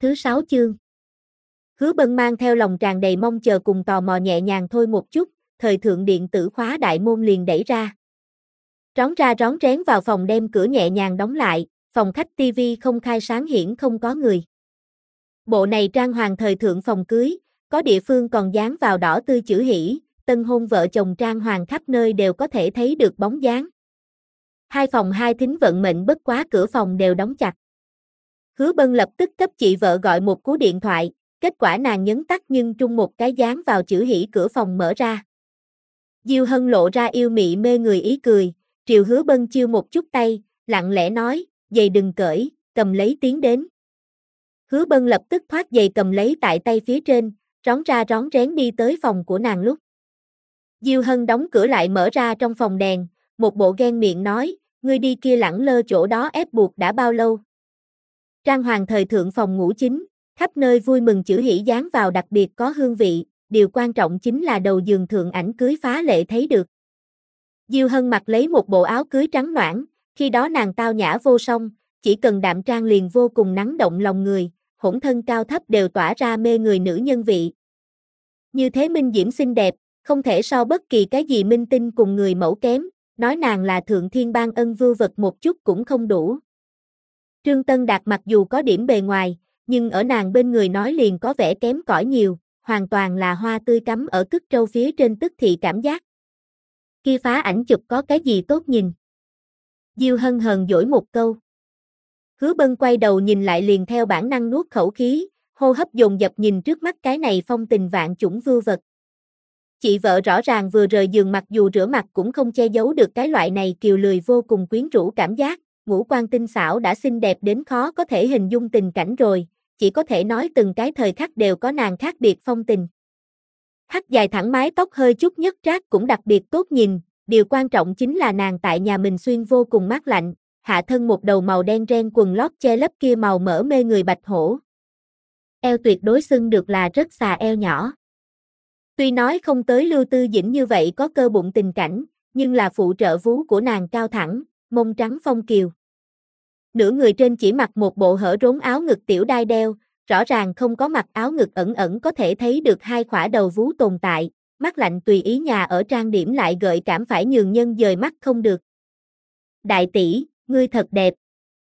thứ 6 chương. Hứa Bân mang theo lòng tràn đầy mong chờ cùng tò mò nhẹ nhàng thôi một chút, thời thượng điện tử khóa đại môn liền đẩy ra. Rón ra rón rén vào phòng đem cửa nhẹ nhàng đóng lại, phòng khách tivi không khai sáng hiển không có người. Bộ này trang hoàng thời thượng phòng cưới, có địa phương còn dán vào đỏ tươi chữ hỷ, tân hôn vợ chồng trang hoàng khắp nơi đều có thể thấy được bóng dáng. Hai phòng hai thính vận mệnh bất quá cửa phòng đều đóng chặt. Hứa Bân lập tức cấp chị vợ gọi một cú điện thoại, kết quả nàng nhấn tắt nhưng trung một cái dán vào chữ hỷ cửa phòng mở ra. Diêu Hân lộ ra yêu mị mê người ý cười, triều Hứa Bân chiêu một chút tay, lặng lẽ nói, giày đừng cởi, cầm lấy tiến đến. Hứa Bân lập tức thoát giày cầm lấy tại tay phía trên, rón ra rón rén đi tới phòng của nàng lúc. Diêu Hân đóng cửa lại mở ra trong phòng đèn, một bộ ghen miệng nói, ngươi đi kia lẳng lơ chỗ đó ép buộc đã bao lâu. Trang hoàng thời thượng phòng ngủ chính, khắp nơi vui mừng chữ hỷ dán vào đặc biệt có hương vị, điều quan trọng chính là đầu giường thượng ảnh cưới phá lệ thấy được. Diêu Hân mặc lấy một bộ áo cưới trắng noãn, khi đó nàng tao nhã vô song, chỉ cần đạm trang liền vô cùng nắng động lòng người, hỗn thân cao thấp đều tỏa ra mê người nữ nhân vị. Như thế minh diễm xinh đẹp, không thể so bất kỳ cái gì minh tinh cùng người mẫu kém, nói nàng là thượng thiên ban ân vưu vật một chút cũng không đủ. Trương Tân Đạt mặc dù có điểm bề ngoài, nhưng ở nàng bên người nói liền có vẻ kém cỏi nhiều, hoàn toàn là hoa tươi cắm ở cứt trâu phía trên tức thị cảm giác. Kia phá ảnh chụp có cái gì tốt nhìn. Diêu Hân hờn dỗi một câu. Hứa Bân quay đầu nhìn lại liền theo bản năng nuốt khẩu khí, hô hấp dồn dập nhìn trước mắt cái này phong tình vạn chủng vưu vật. Chị vợ rõ ràng vừa rời giường mặc dù rửa mặt cũng không che giấu được cái loại này kiều lười vô cùng quyến rũ cảm giác, ngũ quan tinh xảo đã xinh đẹp đến khó có thể hình dung tình cảnh rồi, chỉ có thể nói từng cái thời khắc đều có nàng khác biệt phong tình. Hắc dài thẳng mái tóc hơi chút nhất trác cũng đặc biệt tốt nhìn, điều quan trọng chính là nàng tại nhà mình xuyên vô cùng mát lạnh, hạ thân một đầu màu đen ren quần lót che lấp kia màu mỡ mê người bạch hổ. Eo tuyệt đối xưng được là rất xà eo nhỏ. Tuy nói không tới Lưu Tư Dĩnh như vậy có cơ bụng tình cảnh, nhưng là phụ trợ vú của nàng cao thẳng, mông trắng phong kiều. Nửa người trên chỉ mặc một bộ hở rốn áo ngực tiểu đai đeo, rõ ràng không có mặc áo ngực ẩn ẩn có thể thấy được hai khỏa đầu vú tồn tại, mắt lạnh tùy ý nhà ở trang điểm lại gợi cảm phải nhường nhân dời mắt không được. Đại tỷ, ngươi thật đẹp.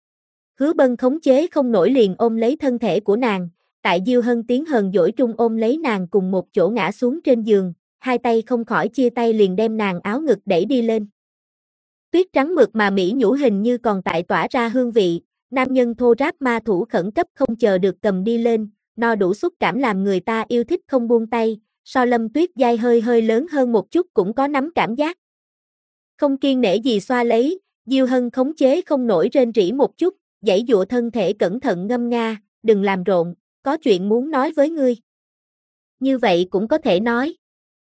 Hứa Bân khống chế không nổi liền ôm lấy thân thể của nàng, tại Diêu Hân tiếng hờn dỗi trung ôm lấy nàng cùng một chỗ ngã xuống trên giường, hai tay không khỏi chia tay liền đem nàng áo ngực đẩy đi lên. Tuyết trắng mượt mà mỹ nhũ hình như còn tại tỏa ra hương vị, nam nhân thô ráp ma thủ khẩn cấp không chờ được cầm đi lên, no đủ xúc cảm làm người ta yêu thích không buông tay, so Lâm Tuyết dai hơi lớn hơn một chút cũng có nắm cảm giác. Không kiêng nể gì xoa lấy, Diêu Hân khống chế không nổi rên rỉ một chút, giãy giụa thân thể cẩn thận ngâm nga, đừng làm rộn, có chuyện muốn nói với ngươi. Như vậy cũng có thể nói.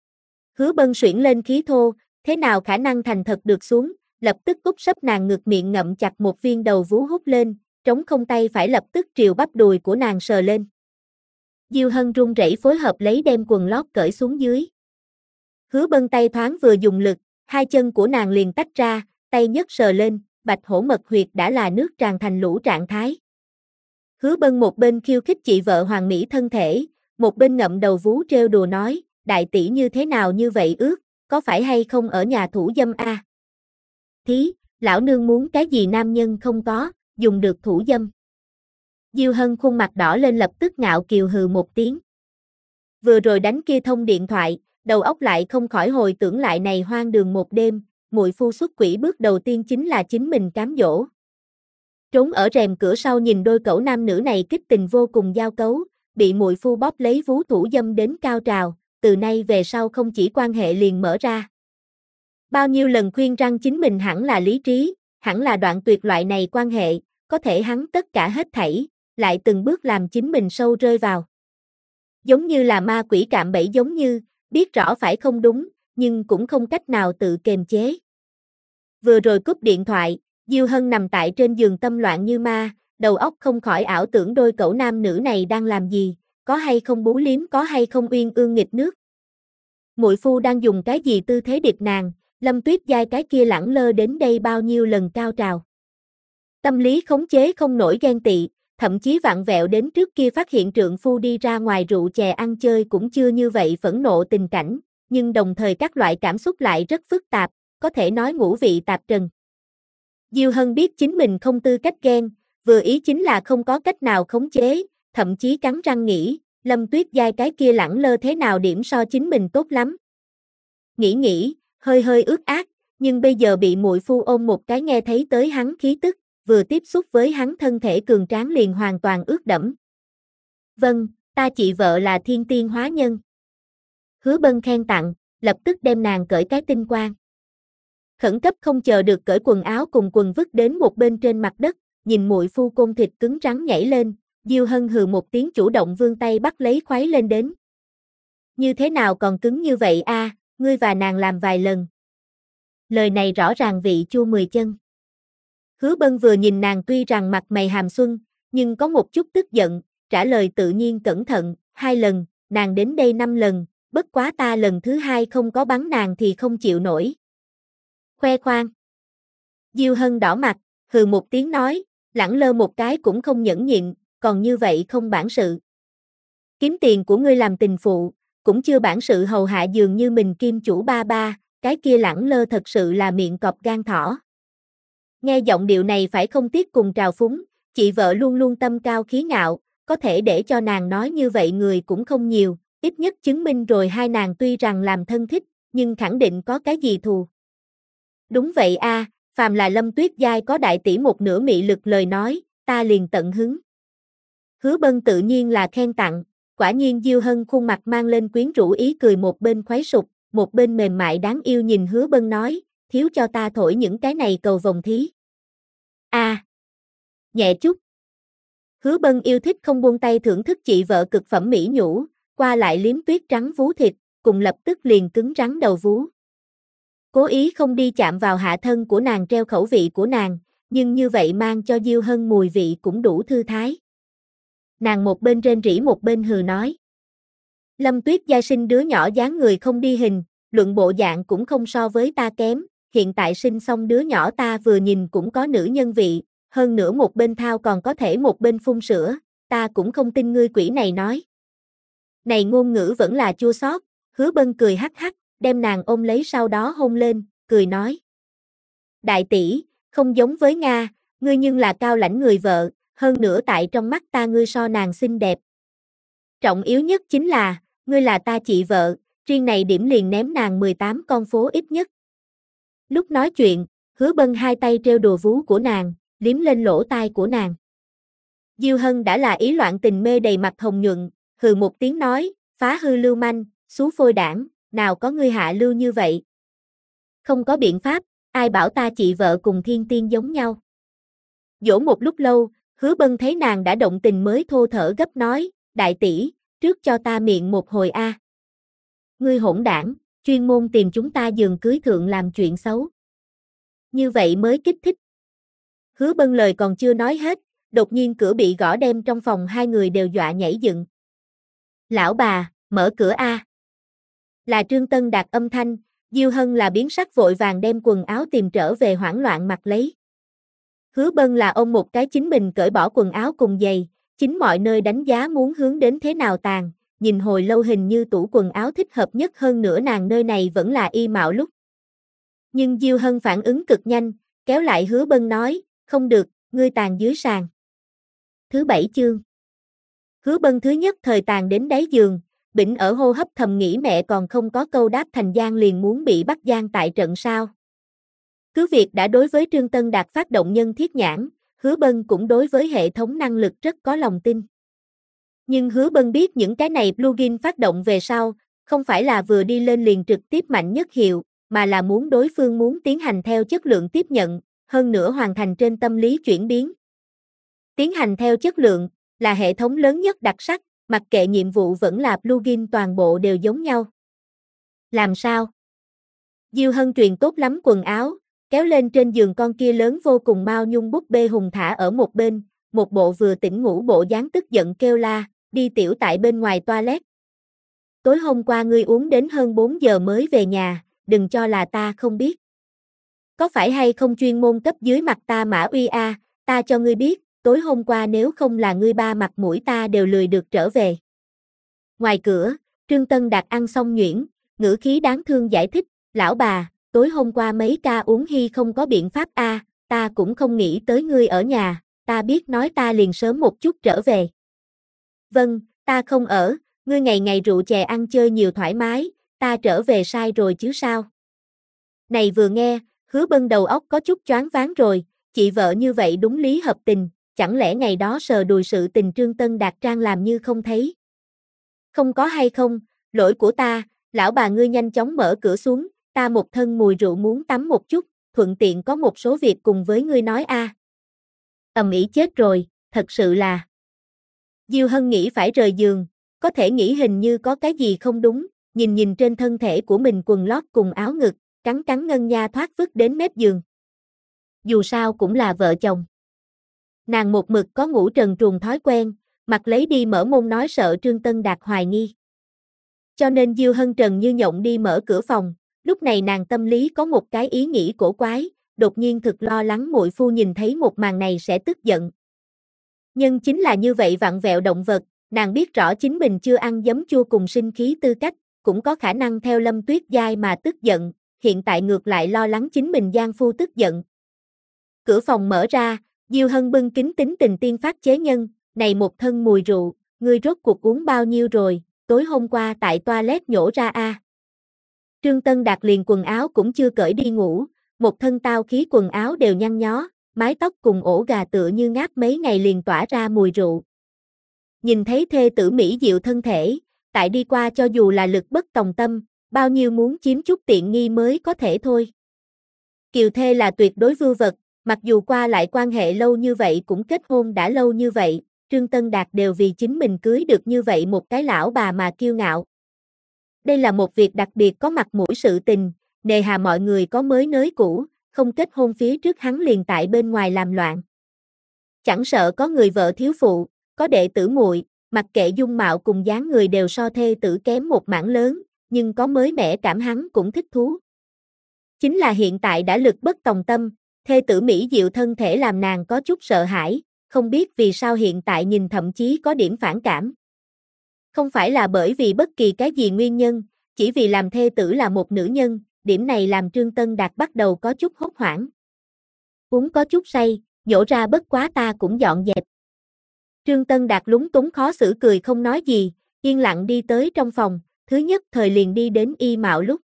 Hứa Bân xuyển lên khí thô, thế nào khả năng thành thật được xuống, lập tức úp sấp nàng ngực miệng ngậm chặt một viên đầu vú hút lên, trống không tay phải lập tức triều bắp đùi của nàng sờ lên. Diêu Hân run rẩy phối hợp lấy đem quần lót cởi xuống dưới. Hứa Bân tay thoáng vừa dùng lực, hai chân của nàng liền tách ra, tay nhấc sờ lên, bạch hổ mật huyệt đã là nước tràn thành lũ trạng thái. Hứa Bân một bên khiêu khích chị vợ hoàng mỹ thân thể, một bên ngậm đầu vú trêu đùa nói, đại tỷ như thế nào như vậy ước, có phải hay không ở nhà thủ dâm a? Thí, lão nương muốn cái gì nam nhân không có, dùng được thủ dâm. Diêu Hân khuôn mặt đỏ lên lập tức ngạo kiều hừ một tiếng. Vừa rồi đánh kia thông điện thoại, đầu óc lại không khỏi hồi tưởng lại này hoang đường một đêm, muội phu xuất quỷ bước đầu tiên chính là chính mình cám dỗ. Trốn ở rèm cửa sau nhìn đôi cẩu nam nữ này kích tình vô cùng giao cấu, bị muội phu bóp lấy vú thủ dâm đến cao trào, từ nay về sau không chỉ quan hệ liền mở ra. Bao nhiêu lần khuyên răng chính mình hẳn là lý trí, hẳn là đoạn tuyệt loại này quan hệ, có thể hắn tất cả hết thảy, lại từng bước làm chính mình sâu rơi vào. Giống như là ma quỷ cạm bẫy giống như, biết rõ phải không đúng, nhưng cũng không cách nào tự kiềm chế. Vừa rồi cúp điện thoại, Diêu Hân nằm tại trên giường tâm loạn như ma, đầu óc không khỏi ảo tưởng đôi cẩu nam nữ này đang làm gì, có hay không bú liếm có hay không uyên ương nghịch nước. Muội phu đang dùng cái gì tư thế điệp nàng, Lâm Tuyết dai cái kia lẳng lơ đến đây bao nhiêu lần cao trào. Tâm lý khống chế không nổi ghen tị, thậm chí vặn vẹo đến trước kia phát hiện trượng phu đi ra ngoài rượu chè ăn chơi cũng chưa như vậy phẫn nộ tình cảnh, nhưng đồng thời các loại cảm xúc lại rất phức tạp, có thể nói ngũ vị tạp trần. Diêu Hân biết chính mình không tư cách ghen, vừa ý chính là không có cách nào khống chế, thậm chí cắn răng nghĩ, Lâm Tuyết Giai cái kia lẳng lơ thế nào điểm so chính mình tốt lắm. Nghĩ, hơi hơi ướt át, nhưng bây giờ bị muội phu ôm một cái nghe thấy tới hắn khí tức, vừa tiếp xúc với hắn thân thể cường tráng liền hoàn toàn ướt đẫm. Vâng, ta chị vợ là thiên tiên hóa nhân. Hứa Bân khen tặng, lập tức đem nàng cởi cái tinh quang. Khẩn cấp không chờ được cởi quần áo cùng quần vứt đến một bên trên mặt đất, nhìn muội phu côn thịt cứng rắn nhảy lên, Diêu Hân hừ một tiếng chủ động vươn tay bắt lấy khoái lên đến. Như thế nào còn cứng như vậy a, ngươi và nàng làm vài lần. Lời này rõ ràng vị chua 10 chân. Hứa Bân vừa nhìn nàng tuy rằng mặt mày hàm xuân, nhưng có một chút tức giận, trả lời tự nhiên cẩn thận, 2 lần, nàng đến đây 5 lần, bất quá ta lần thứ 2 không có bắn nàng thì không chịu nổi. Khoe khoang. Diêu Hân đỏ mặt, hừ một tiếng nói, lẳng lơ một cái cũng không nhẫn nhịn, còn như vậy không bản sự. Kiếm tiền của ngươi làm tình phụ, cũng chưa bản sự hầu hạ dường như mình kim chủ ba ba, cái kia lẳng lơ thật sự là miệng cọp gan thỏ. Nghe giọng điệu này phải không tiếc cùng trào phúng, chị vợ luôn luôn tâm cao khí ngạo, có thể để cho nàng nói như vậy người cũng không nhiều, ít nhất chứng minh rồi hai nàng tuy rằng làm thân thích, nhưng khẳng định có cái gì thù. Đúng vậy a, phàm là Lâm Tuyết Giai có đại tỷ một nửa mị lực lời nói, ta liền tận hứng. Hứa Bân tự nhiên là khen tặng, quả nhiên Diêu Hân khuôn mặt mang lên quyến rũ ý cười một bên khoái sục, một bên mềm mại đáng yêu nhìn Hứa Bân nói, thiếu cho ta thổi những cái này cầu vồng thí. Nhẹ chút. Hứa Bân yêu thích không buông tay thưởng thức chị vợ cực phẩm mỹ nhũ, qua lại liếm tuyết trắng vú thịt, cùng lập tức liền cứng rắn đầu vú. Cố ý không đi chạm vào hạ thân của nàng treo khẩu vị của nàng, nhưng như vậy mang cho Diêu Hân mùi vị cũng đủ thư thái. Nàng một bên rên rỉ một bên hừ nói. Lâm Tuyết Giai sinh đứa nhỏ dáng người không đi hình, luận bộ dạng cũng không so với ta kém, hiện tại sinh xong đứa nhỏ ta vừa nhìn cũng có nữ nhân vị, hơn nữa một bên thao còn có thể một bên phun sữa, ta cũng không tin ngươi quỷ này nói. Này ngôn ngữ vẫn là chua xót, Hứa Bân cười hắc hắc, đem nàng ôm lấy sau đó hôn lên, cười nói. Đại tỷ, không giống với Nga, ngươi nhưng là cao lãnh người vợ, hơn nữa tại trong mắt ta ngươi so nàng xinh đẹp. Trọng yếu nhất chính là, ngươi là ta chị vợ, riêng này điểm liền ném nàng 18 con phố ít nhất. Lúc nói chuyện, Hứa Bân hai tay treo đùa vú của nàng, liếm lên lỗ tai của nàng. Diêu Hân đã là ý loạn tình mê đầy mặt hồng nhuận, hừ một tiếng nói, phá hư lưu manh, xú phôi đảng, nào có ngươi hạ lưu như vậy. Không có biện pháp, ai bảo ta chị vợ cùng thiên tiên giống nhau. Dỗ một lúc lâu, Hứa Bân thấy nàng đã động tình mới thô thở gấp nói, đại tỷ, trước cho ta miệng một hồi a. Ngươi hỗn đảng, chuyên môn tìm chúng ta giường cưới thượng làm chuyện xấu. Như vậy mới kích thích. Hứa Bân lời còn chưa nói hết, đột nhiên cửa bị gõ đem trong phòng hai người đều dọa nhảy dựng. Lão bà, mở cửa a. Là Trương Tân Đạt âm thanh, Diêu Hân là biến sắc vội vàng đem quần áo tìm trở về hoảng loạn mặc lấy. Hứa Bân là ôm một cái chính mình cởi bỏ quần áo cùng giày, chính mọi nơi đánh giá muốn hướng đến thế nào tàn, nhìn hồi lâu hình như tủ quần áo thích hợp nhất hơn nữa nàng nơi này vẫn là y mạo lúc. Nhưng Diêu Hân phản ứng cực nhanh, kéo lại Hứa Bân nói, không được, ngươi tàn dưới sàn. Thứ 7 chương. Hứa Bân thứ nhất thời tàn đến đáy giường, bỉnh ở hô hấp thầm nghĩ mẹ còn không có câu đáp thành Giang liền muốn bị bắt giam tại trận sao. Cứ việc đã đối với Trương Tân Đạt phát động nhân thiết nhãn, Hứa Bân cũng đối với hệ thống năng lực rất có lòng tin. Nhưng Hứa Bân biết những cái này plugin phát động về sau, không phải là vừa đi lên liền trực tiếp mạnh nhất hiệu, mà là muốn đối phương muốn tiến hành theo chất lượng tiếp nhận, hơn nữa hoàn thành trên tâm lý chuyển biến. Tiến hành theo chất lượng, là hệ thống lớn nhất đặc sắc, mặc kệ nhiệm vụ vẫn là plugin toàn bộ đều giống nhau. Làm sao? Diêu Hân truyền tốt lắm quần áo, kéo lên trên giường con kia lớn vô cùng Mao Nhung búp bê hùng thả ở một bên, một bộ vừa tỉnh ngủ bộ dáng tức giận kêu la, đi tiểu tại bên ngoài toilet. Tối hôm qua ngươi uống đến hơn 4 giờ mới về nhà, đừng cho là ta không biết. Có phải hay không chuyên môn cấp dưới mặt ta Mã Uy a, ta cho ngươi biết, tối hôm qua nếu không là ngươi ba mặt mũi ta đều lười được trở về. Ngoài cửa, Trương Tân Đạt ăn xong nhuyễn, ngữ khí đáng thương giải thích, lão bà, tối hôm qua mấy ca uống hy không có biện pháp a, ta cũng không nghĩ tới ngươi ở nhà, ta biết nói ta liền sớm một chút trở về. Vâng, ta không ở, ngươi ngày ngày rượu chè ăn chơi nhiều thoải mái, ta trở về sai rồi chứ sao. Này vừa nghe, Hứa Bân đầu óc có chút choáng váng rồi, chị vợ như vậy đúng lý hợp tình, chẳng lẽ ngày đó sờ đùi sự tình Trương Tân Đạt trang làm như không thấy. Không có hay không, lỗi của ta, lão bà ngươi nhanh chóng mở cửa xuống, ta một thân mùi rượu muốn tắm một chút, thuận tiện có một số việc cùng với ngươi nói a. Ầm ĩ chết rồi, thật sự là. Diêu Hân nghĩ phải rời giường, có thể nghĩ hình như có cái gì không đúng, nhìn trên thân thể của mình quần lót cùng áo ngực, cắn ngân nha thoát vứt đến mép giường. Dù sao cũng là vợ chồng. Nàng một mực có ngủ trần truồng thói quen, mặc lấy đi mở môn nói sợ Trương Tân Đạt hoài nghi. Cho nên Diêu Hân trần như nhộng đi mở cửa phòng, lúc này nàng tâm lý có một cái ý nghĩ cổ quái, đột nhiên thực lo lắng muội phu nhìn thấy một màn này sẽ tức giận. Nhưng chính là như vậy vặn vẹo động vật, nàng biết rõ chính mình chưa ăn giấm chua cùng sinh khí tư cách, cũng có khả năng theo Lâm Tuyết Giai mà tức giận, hiện tại ngược lại lo lắng chính mình giang phu tức giận. Cửa phòng mở ra, Diêu Hân bưng kính tính tình tiên phát chế nhân, này một thân mùi rượu, ngươi rốt cuộc uống bao nhiêu rồi, tối hôm qua tại toilet nhổ ra a. Trương Tân Đạt liền quần áo cũng chưa cởi đi ngủ, một thân tao khí quần áo đều nhăn nhó, mái tóc cùng ổ gà tựa như ngáp mấy ngày liền tỏa ra mùi rượu. Nhìn thấy thê tử mỹ diệu thân thể, tại đi qua cho dù là lực bất tòng tâm, bao nhiêu muốn chiếm chút tiện nghi mới có thể thôi. Kiều thê là tuyệt đối vưu vật, mặc dù qua lại quan hệ lâu như vậy cũng kết hôn đã lâu như vậy, Trương Tân Đạt đều vì chính mình cưới được như vậy một cái lão bà mà kiêu ngạo. Đây là một việc đặc biệt có mặt mũi sự tình, nề hà mọi người có mới nới cũ, không kết hôn phía trước hắn liền tại bên ngoài làm loạn. Chẳng sợ có người vợ thiếu phụ, có đệ tử muội, mặc kệ dung mạo cùng dáng người đều so thê tử kém một mảng lớn, nhưng có mới mẻ cảm hắn cũng thích thú. Chính là hiện tại đã lực bất tòng tâm, thê tử mỹ diệu thân thể làm nàng có chút sợ hãi, không biết vì sao hiện tại nhìn thậm chí có điểm phản cảm. Không phải là bởi vì bất kỳ cái gì nguyên nhân, chỉ vì làm thê tử là một nữ nhân, điểm này làm Trương Tân Đạt bắt đầu có chút hốt hoảng. Uống có chút say, nhổ ra bất quá ta cũng dọn dẹp. Trương Tân Đạt lúng túng khó xử cười không nói gì, yên lặng đi tới trong phòng, thứ nhất thời liền đi đến y mạo lúc.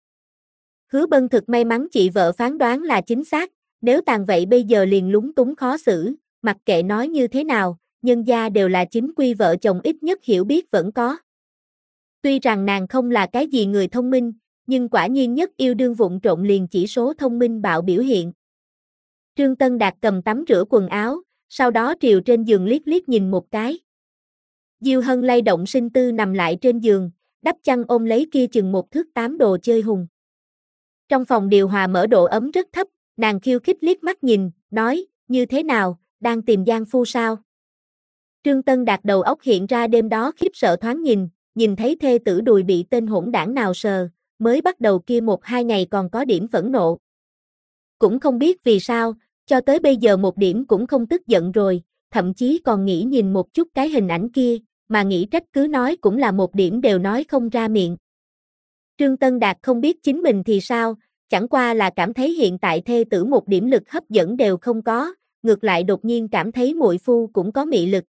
Hứa Bân thực may mắn chị vợ phán đoán là chính xác, nếu tàn vậy bây giờ liền lúng túng khó xử, mặc kệ nói như thế nào, nhân gia đều là chính quy vợ chồng ít nhất hiểu biết vẫn có. Tuy rằng nàng không là cái gì người thông minh, nhưng quả nhiên nhất yêu đương vụng trộn liền chỉ số thông minh bạo biểu hiện. Trương Tân Đạt cầm tắm rửa quần áo, sau đó triều trên giường liếc liếc nhìn một cái. Diêu Hân lay động sinh tư nằm lại trên giường, đắp chăn ôm lấy kia chừng 1 thước 8 đồ chơi hùng. Trong phòng điều hòa mở độ ấm rất thấp, nàng khiêu khích liếc mắt nhìn, nói, như thế nào, đang tìm giang phu sao? Trương Tân Đạt đầu óc hiện ra đêm đó khiếp sợ thoáng nhìn thấy thê tử đùi bị tên hỗn đảng nào sờ, mới bắt đầu kia 1-2 ngày còn có điểm phẫn nộ. Cũng không biết vì sao, cho tới bây giờ một điểm cũng không tức giận rồi, thậm chí còn nghĩ nhìn một chút cái hình ảnh kia, mà nghĩ trách cứ nói cũng là một điểm đều nói không ra miệng. Trương Tân Đạt không biết chính mình thì sao, chẳng qua là cảm thấy hiện tại thê tử một điểm lực hấp dẫn đều không có, ngược lại đột nhiên cảm thấy muội phu cũng có mị lực.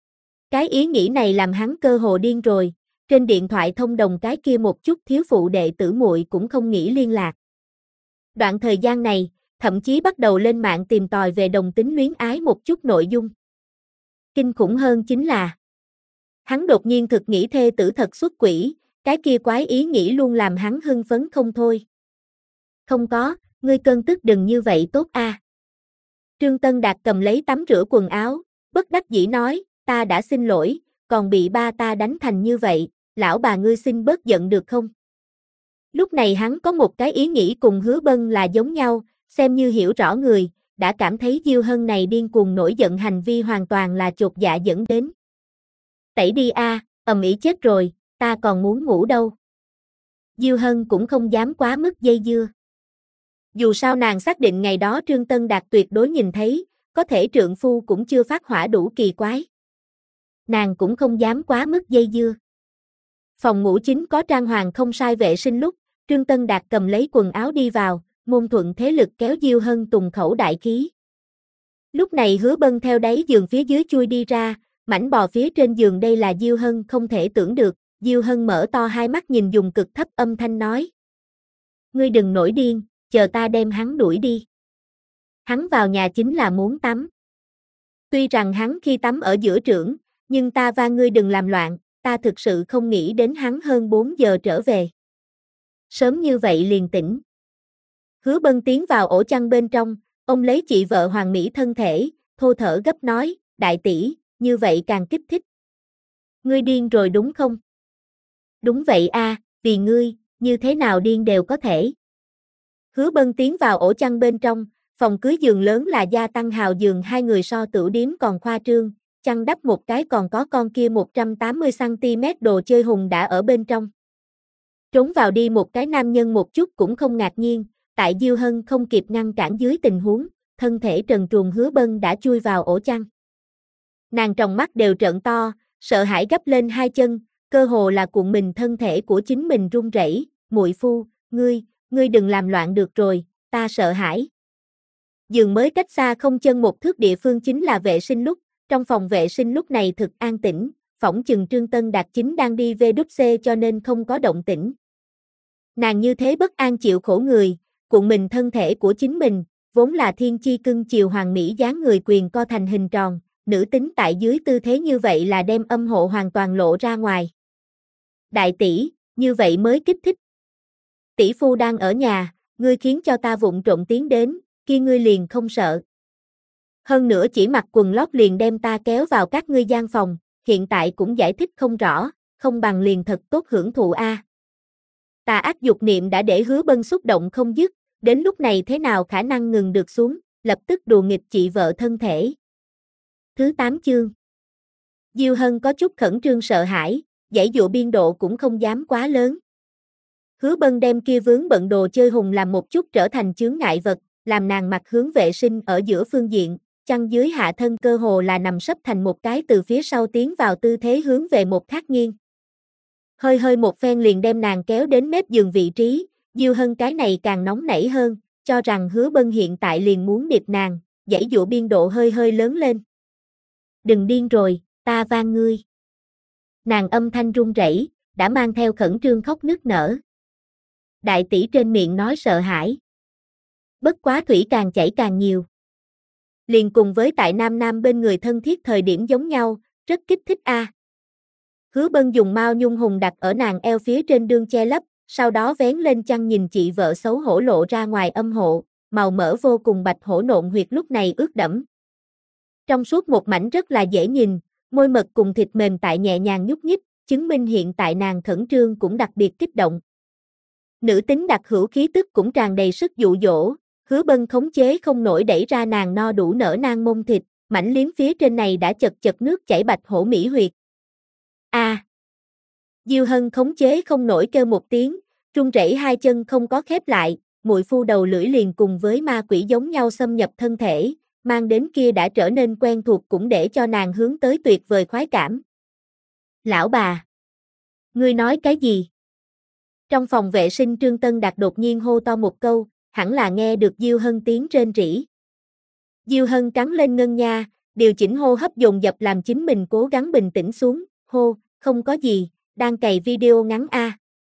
Cái ý nghĩ này làm hắn cơ hồ điên rồi, trên điện thoại thông đồng cái kia một chút thiếu phụ đệ tử muội cũng không nghĩ liên lạc. Đoạn thời gian này, thậm chí bắt đầu lên mạng tìm tòi về đồng tính luyến ái một chút nội dung. Kinh khủng hơn chính là, hắn đột nhiên thực nghĩ thê tử thật xuất quỷ, cái kia quái ý nghĩ luôn làm hắn hưng phấn không thôi. Không có, ngươi cơn tức đừng như vậy tốt a. Trương Tân Đạt cầm lấy tắm rửa quần áo, bất đắc dĩ nói, ta đã xin lỗi, còn bị ba ta đánh thành như vậy, lão bà ngươi xin bớt giận được không? Lúc này hắn có một cái ý nghĩ cùng Hứa Bân là giống nhau, xem như hiểu rõ người, đã cảm thấy Diêu Hân này điên cuồng nổi giận hành vi hoàn toàn là chột dạ dẫn đến. Tẩy đi a, ầm ĩ chết rồi, ta còn muốn ngủ đâu. Diêu Hân cũng không dám quá mức dây dưa. Dù sao nàng xác định ngày đó Trương Tân Đạt tuyệt đối nhìn thấy, có thể trượng phu cũng chưa phát hỏa đủ kỳ quái. Nàng cũng không dám quá mức dây dưa. Phòng ngủ chính có trang hoàng không sai vệ sinh lúc, Trương Tân Đạt cầm lấy quần áo đi vào, môn thuận thế lực kéo Diêu Hân tùng khẩu đại khí. Lúc này Hứa Bân theo đáy giường phía dưới chui đi ra, mảnh bò phía trên giường, đây là Diêu Hân không thể tưởng được. Diêu Hân mở to hai mắt nhìn dùng cực thấp âm thanh nói. Ngươi đừng nổi điên, chờ ta đem hắn đuổi đi. Hắn vào nhà chính là muốn tắm. Tuy rằng hắn khi tắm ở giữa trưởng, nhưng ta van ngươi đừng làm loạn, ta thực sự không nghĩ đến hắn hơn 4 giờ trở về. Sớm như vậy liền tỉnh. Hứa Bân tiến vào ổ chăn bên trong, ông lấy chị vợ Hoàng Mỹ thân thể, thô thở gấp nói, đại tỷ, như vậy càng kích thích. Ngươi điên rồi đúng không? Đúng vậy a, vì ngươi, như thế nào điên đều có thể. Hứa Bân tiến vào ổ chăn bên trong, phòng cưới giường lớn là gia tăng hào giường, hai người so tửu điếm còn khoa trương, chăn đắp một cái còn có con kia 180cm đồ chơi hùng đã ở bên trong. Trốn vào đi một cái nam nhân một chút cũng không ngạc nhiên, tại Diêu Hân không kịp ngăn cản dưới tình huống, thân thể trần truồng Hứa Bân đã chui vào ổ chăn. Nàng tròng mắt đều trợn to, sợ hãi gấp lên hai chân, cơ hồ là cuộn mình thân thể của chính mình run rẩy, muội phu, ngươi đừng làm loạn được rồi, ta sợ hãi. Giường mới cách xa không chân một thước địa phương chính là vệ sinh lúc, trong phòng vệ sinh lúc này thực an tĩnh, phỏng chừng Trương Tân Đạt chính đang đi VWC cho nên không có động tĩnh. Nàng như thế bất an chịu khổ người, cuộn mình thân thể của chính mình, vốn là thiên chi cưng chiều hoàng mỹ dáng người quyền co thành hình tròn, nữ tính tại dưới tư thế như vậy là đem âm hộ hoàn toàn lộ ra ngoài. Đại tỷ, như vậy mới kích thích. Tỷ phu đang ở nhà, ngươi khiến cho ta vụng trộm tiến đến, kia ngươi liền không sợ. Hơn nữa chỉ mặc quần lót liền đem ta kéo vào các ngươi gian phòng, hiện tại cũng giải thích không rõ, không bằng liền thật tốt hưởng thụ a. Tà ác dục niệm đã để Hứa Bân xúc động không dứt, đến lúc này thế nào khả năng ngừng được xuống, lập tức đùa nghịch chị vợ thân thể. Thứ 8 chương. Diêu Hân có chút khẩn trương sợ hãi, giãy giụa biên độ cũng không dám quá lớn. Hứa Bân đem kia vướng bận đồ chơi hùng làm một chút trở thành chướng ngại vật, làm nàng mặt hướng vệ sinh ở giữa phương diện, chăn dưới hạ thân cơ hồ là nằm sấp thành một cái từ phía sau tiến vào tư thế hướng về một khác nghiêng. Hơi một phen liền đem nàng kéo đến mép giường vị trí, Diêu Hân cái này càng nóng nảy hơn, cho rằng Hứa Bân hiện tại liền muốn điệp nàng, giãy giụa biên độ hơi lớn lên. Đừng điên rồi, ta van ngươi. Nàng âm thanh run rẩy, đã mang theo khẩn trương khóc nức nở. Đại tỷ trên miệng nói sợ hãi. Bất quá thủy càng chảy càng nhiều. Liền cùng với tại nam bên người thân thiết thời điểm giống nhau, rất kích thích a. Hứa Bân dùng mao nhung hùng đặt ở nàng eo phía trên đương che lấp, sau đó vén lên chăn nhìn chị vợ xấu hổ lộ ra ngoài âm hộ, màu mỡ vô cùng bạch hổ nộn huyệt lúc này ướt đẫm. Trong suốt một mảnh rất là dễ nhìn, môi mật cùng thịt mềm tại nhẹ nhàng nhúc nhích, chứng minh hiện tại nàng khẩn trương cũng đặc biệt kích động. Nữ tính đặc hữu khí tức cũng tràn đầy sức dụ dỗ, Hứa Bân khống chế không nổi đẩy ra nàng no đủ nở nang mông thịt, mảnh liếm phía trên này đã chật nước chảy bạch hổ mỹ huyệt. A. Diêu Hân khống chế không nổi kêu một tiếng, run rẩy hai chân không có khép lại, muội phu đầu lưỡi liền cùng với ma quỷ giống nhau xâm nhập thân thể, mang đến kia đã trở nên quen thuộc cũng để cho nàng hướng tới tuyệt vời khoái cảm. Lão bà! Ngươi nói cái gì? Trong phòng vệ sinh Trương Tân Đạt đột nhiên hô to một câu, hẳn là nghe được Diêu Hân tiếng rên rỉ. Diêu Hân cắn lên ngân nha, điều chỉnh hô hấp dồn dập làm chính mình cố gắng bình tĩnh xuống, hô, không có gì, đang cày video ngắn a.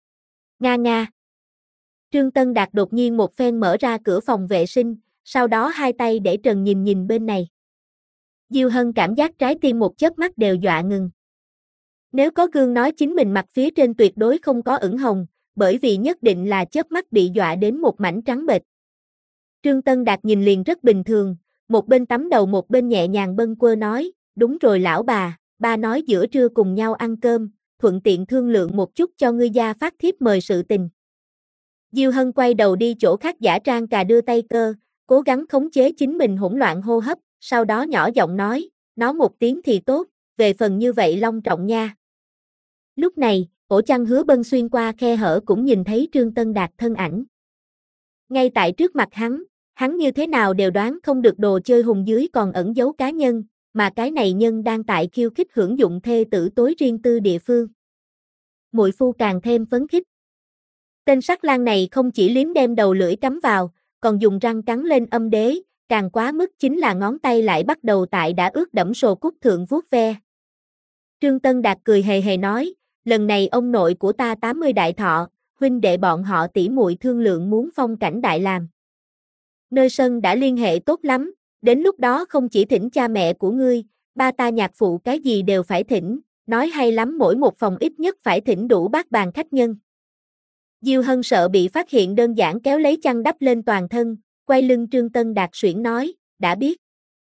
Nga. Trương Tân Đạt đột nhiên một phen mở ra cửa phòng vệ sinh, sau đó hai tay để trần nhìn bên này. Diêu Hân cảm giác trái tim một chớp mắt đều dọa ngừng. Nếu có gương nói chính mình mặt phía trên tuyệt đối không có ửng hồng, bởi vì nhất định là chớp mắt bị dọa đến một mảnh trắng bệch. Trương Tân Đạt nhìn liền rất bình thường, một bên tắm đầu một bên nhẹ nhàng bâng quơ nói, đúng rồi lão bà, ba nói giữa trưa cùng nhau ăn cơm, thuận tiện thương lượng một chút cho ngươi gia phát thiếp mời sự tình. Diêu Hân quay đầu đi chỗ khác giả trang cà đưa tay cơ, cố gắng khống chế chính mình hỗn loạn hô hấp, sau đó nhỏ giọng nói một tiếng thì tốt, về phần như vậy long trọng nha. Lúc này, ổ chăn Hứa Bân xuyên qua khe hở cũng nhìn thấy Trương Tân Đạt thân ảnh. Ngay tại trước mặt hắn, hắn như thế nào đều đoán không được đồ chơi hùng dưới còn ẩn giấu cá nhân, mà cái này nhân đang tại khiêu khích hưởng dụng thê tử tối riêng tư địa phương. Muội phu càng thêm phấn khích. Tên sắc lang này không chỉ liếm đem đầu lưỡi cắm vào, còn dùng răng cắn lên âm đế, càng quá mức chính là ngón tay lại bắt đầu tại đã ướt đẫm sồ cúc thượng vuốt ve. Trương Tân Đạt cười hề hề nói, lần này ông nội của ta 80 đại thọ, huynh đệ bọn họ tỉ muội thương lượng muốn phong cảnh đại làm. Nơi sân đã liên hệ tốt lắm, đến lúc đó không chỉ thỉnh cha mẹ của ngươi, ba ta nhạc phụ cái gì đều phải thỉnh, nói hay lắm mỗi một phòng ít nhất phải thỉnh đủ bát bàn khách nhân. Diêu Hân sợ bị phát hiện đơn giản kéo lấy chăn đắp lên toàn thân, quay lưng Trương Tân Đạt suyễn nói, đã biết.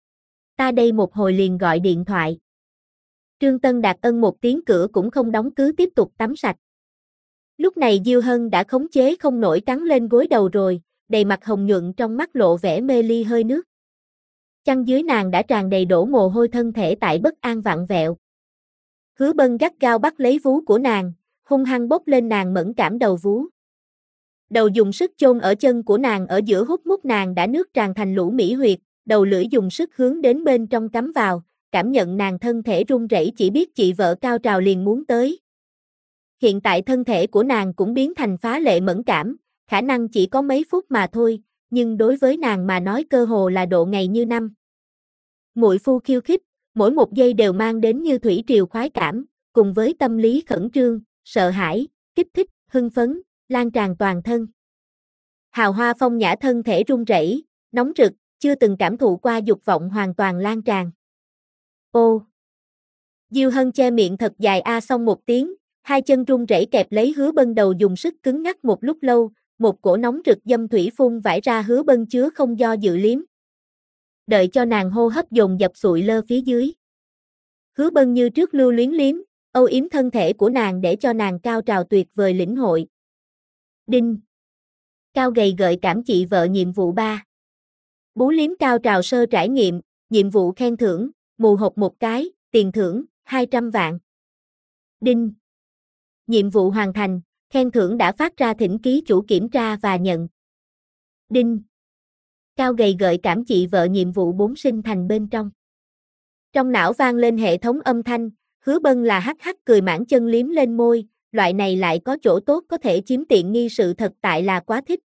Ta đây một hồi liền gọi điện thoại. Trương Tân Đạt ân một tiếng cửa cũng không đóng cứ tiếp tục tắm sạch. Lúc này Diêu Hân đã khống chế không nổi cắn lên gối đầu rồi, đầy mặt hồng nhuận trong mắt lộ vẻ mê ly hơi nước. Chăn dưới nàng đã tràn đầy đổ mồ hôi thân thể tại bất an vặn vẹo. Hứa Bân gắt gao bắt lấy vú của nàng, hung hăng bốc lên nàng mẫn cảm đầu vú. Đầu dùng sức chôn ở chân của nàng ở giữa hút mút nàng đã nước tràn thành lũ mỹ huyệt, đầu lưỡi dùng sức hướng đến bên trong cắm vào, cảm nhận nàng thân thể run rẩy chỉ biết chị vợ cao trào liền muốn tới. Hiện tại thân thể của nàng cũng biến thành phá lệ mẫn cảm, khả năng chỉ có mấy phút mà thôi, nhưng đối với nàng mà nói cơ hồ là độ ngày như năm. Muội phu khiêu khích, mỗi một giây đều mang đến như thủy triều khoái cảm, cùng với tâm lý khẩn trương, sợ hãi, kích thích, hưng phấn, lan tràn toàn thân. Hào hoa phong nhã thân thể run rẩy, nóng rực, chưa từng cảm thụ qua dục vọng hoàn toàn lan tràn. Ô! Diêu Hân che miệng thật dài a xong một tiếng, hai chân run rẩy kẹp lấy Hứa Bân đầu dùng sức cứng ngắc một lúc lâu, một cổ nóng rực dâm thủy phun vãi ra Hứa Bân chứa không do dự liếm. Đợi cho nàng hô hấp dồn dập sụi lơ phía dưới. Hứa Bân như trước lưu luyến liếm, âu yếm thân thể của nàng để cho nàng cao trào tuyệt vời lĩnh hội. Đinh! Cao gầy gợi cảm chị vợ nhiệm vụ 3. Bú liếm cao trào sơ trải nghiệm, nhiệm vụ khen thưởng, mù hộp một cái, tiền thưởng, 200 vạn. Đinh! Nhiệm vụ hoàn thành, khen thưởng đã phát ra thỉnh ký chủ kiểm tra và nhận. Đinh! Cao gầy gợi cảm chị vợ nhiệm vụ 4 sinh thành bên trong. Trong não vang lên hệ thống âm thanh, Hứa Bân là hắc hắc cười mãn chân liếm lên môi, loại này lại có chỗ tốt có thể chiếm tiện nghi sự thật tại là quá thích.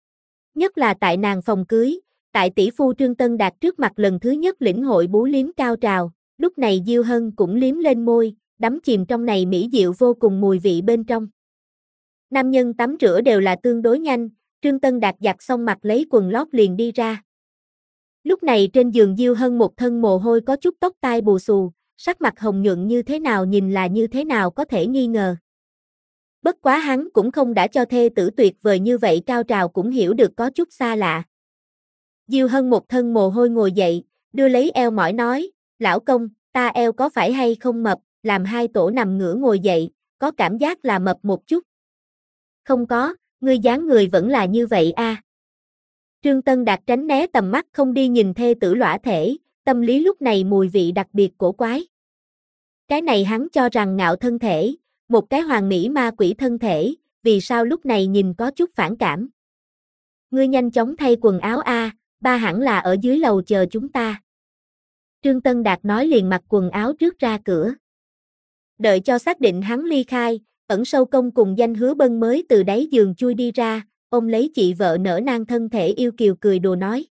Nhất là tại nàng phòng cưới, tại tỷ phu Trương Tân Đạt trước mặt lần thứ nhất lĩnh hội bú liếm cao trào, lúc này Diêu Hân cũng liếm lên môi, đắm chìm trong này mỹ diệu vô cùng mùi vị bên trong. Nam nhân tắm rửa đều là tương đối nhanh, Trương Tân Đạt giặt xong mặt lấy quần lót liền đi ra. Lúc này trên giường Diêu Hân một thân mồ hôi có chút tóc tai bù xù, sắc mặt hồng nhuận như thế nào nhìn là như thế nào có thể nghi ngờ. Bất quá hắn cũng không đã cho thê tử tuyệt vời như vậy cao trào cũng hiểu được có chút xa lạ. Diêu Hân một thân mồ hôi ngồi dậy, đưa lấy eo mỏi nói, lão công, ta eo có phải hay không mập, làm hai tổ nằm ngửa ngồi dậy, có cảm giác là mập một chút. Không có, ngươi dáng người vẫn là như vậy a. Trương Tân Đạt tránh né tầm mắt không đi nhìn thê tử lõa thể, tâm lý lúc này mùi vị đặc biệt cổ quái. Cái này hắn cho rằng ngạo thân thể, một cái hoàn mỹ ma quỷ thân thể, vì sao lúc này nhìn có chút phản cảm. Ngươi nhanh chóng thay quần áo a, ba hẳn là ở dưới lầu chờ chúng ta. Trương Tân Đạt nói liền mặc quần áo trước ra cửa. Đợi cho xác định hắn ly khai, Ẩn Sâu Công cùng Danh Hứa Bân mới từ đáy giường chui đi ra, ôm lấy chị vợ nở nang thân thể yêu kiều cười đùa nói.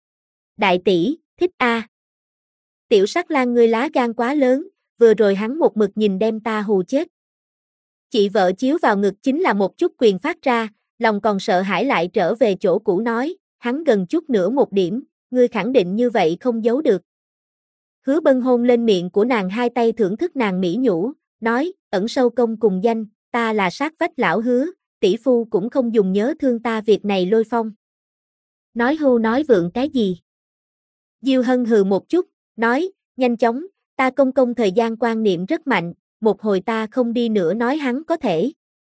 Đại tỷ, thích a. Tiểu sắc lang ngươi lá gan quá lớn, vừa rồi hắn một mực nhìn đem ta hù chết. Chị vợ chiếu vào ngực chính là một chút quyền phát ra, lòng còn sợ hãi lại trở về chỗ cũ nói, hắn gần chút nữa một điểm, ngươi khẳng định như vậy không giấu được. Hứa Bân hôn lên miệng của nàng hai tay thưởng thức nàng mỹ nhũ, nói, Ẩn Sâu Công cùng Danh, ta là sát vách lão Hứa, tỷ phu cũng không dùng nhớ thương ta việc này lôi phong. Nói hưu nói vượng cái gì? Diêu Hân hừ một chút, nói, nhanh chóng, ta công thời gian quan niệm rất mạnh, một hồi ta không đi nữa nói hắn có thể.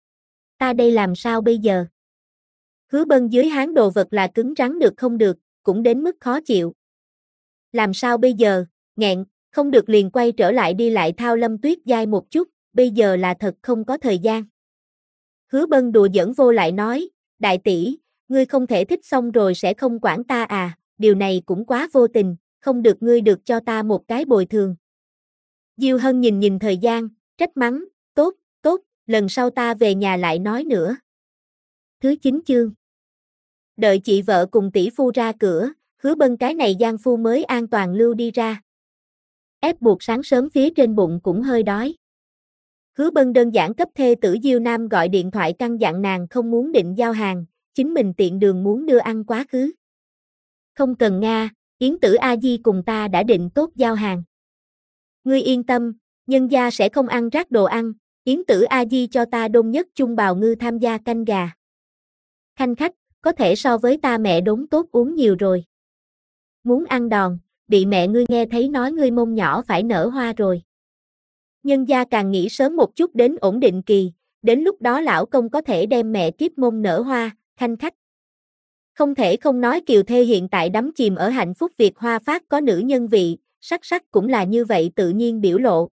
Ta đây làm sao bây giờ? Hứa Bân dưới háng đồ vật là cứng rắn được không được, cũng đến mức khó chịu. Làm sao bây giờ, nghẹn, không được liền quay trở lại đi lại thao Lâm Tuyết dai một chút, bây giờ là thật không có thời gian. Hứa Bân đùa giỡn vô lại nói, đại tỷ, Ngươi không thể thích xong rồi sẽ không quản ta à, điều này cũng quá vô tình, không được ngươi được cho ta một cái bồi thường. Diêu Hân nhìn thời gian, trách mắng, tốt, tốt, lần sau ta về nhà lại nói nữa. Thứ 9 chương. Đợi chị vợ cùng tỷ phu ra cửa, Hứa Bân cái này giang phu mới an toàn lưu đi ra. Ép buộc sáng sớm phía trên bụng cũng hơi đói. Hứa Bân đơn giản cấp thê tử Diêu Nam gọi điện thoại căn dặn nàng không muốn định giao hàng, chính mình tiện đường muốn đưa ăn quá khứ. Không cần Nga, Yến Tử A Di cùng ta đã định tốt giao hàng. Ngươi yên tâm, nhân gia sẽ không ăn rác đồ ăn, Yến Tử A Di cho ta đông nhất chung bào ngư tham gia canh gà. Khanh khách, có thể so với ta mẹ đốn tốt uống nhiều rồi. Muốn ăn đòn, bị mẹ ngươi nghe thấy nói ngươi mông nhỏ phải nở hoa rồi. Nhân gia càng nghĩ sớm một chút đến ổn định kỳ, đến lúc đó lão công có thể đem mẹ kiếp mông nở hoa, khanh khách. Không thể không nói Kiều Thê hiện tại đắm chìm ở hạnh phúc việc hoa phát có nữ nhân vị, sắc sắc cũng là như vậy tự nhiên biểu lộ.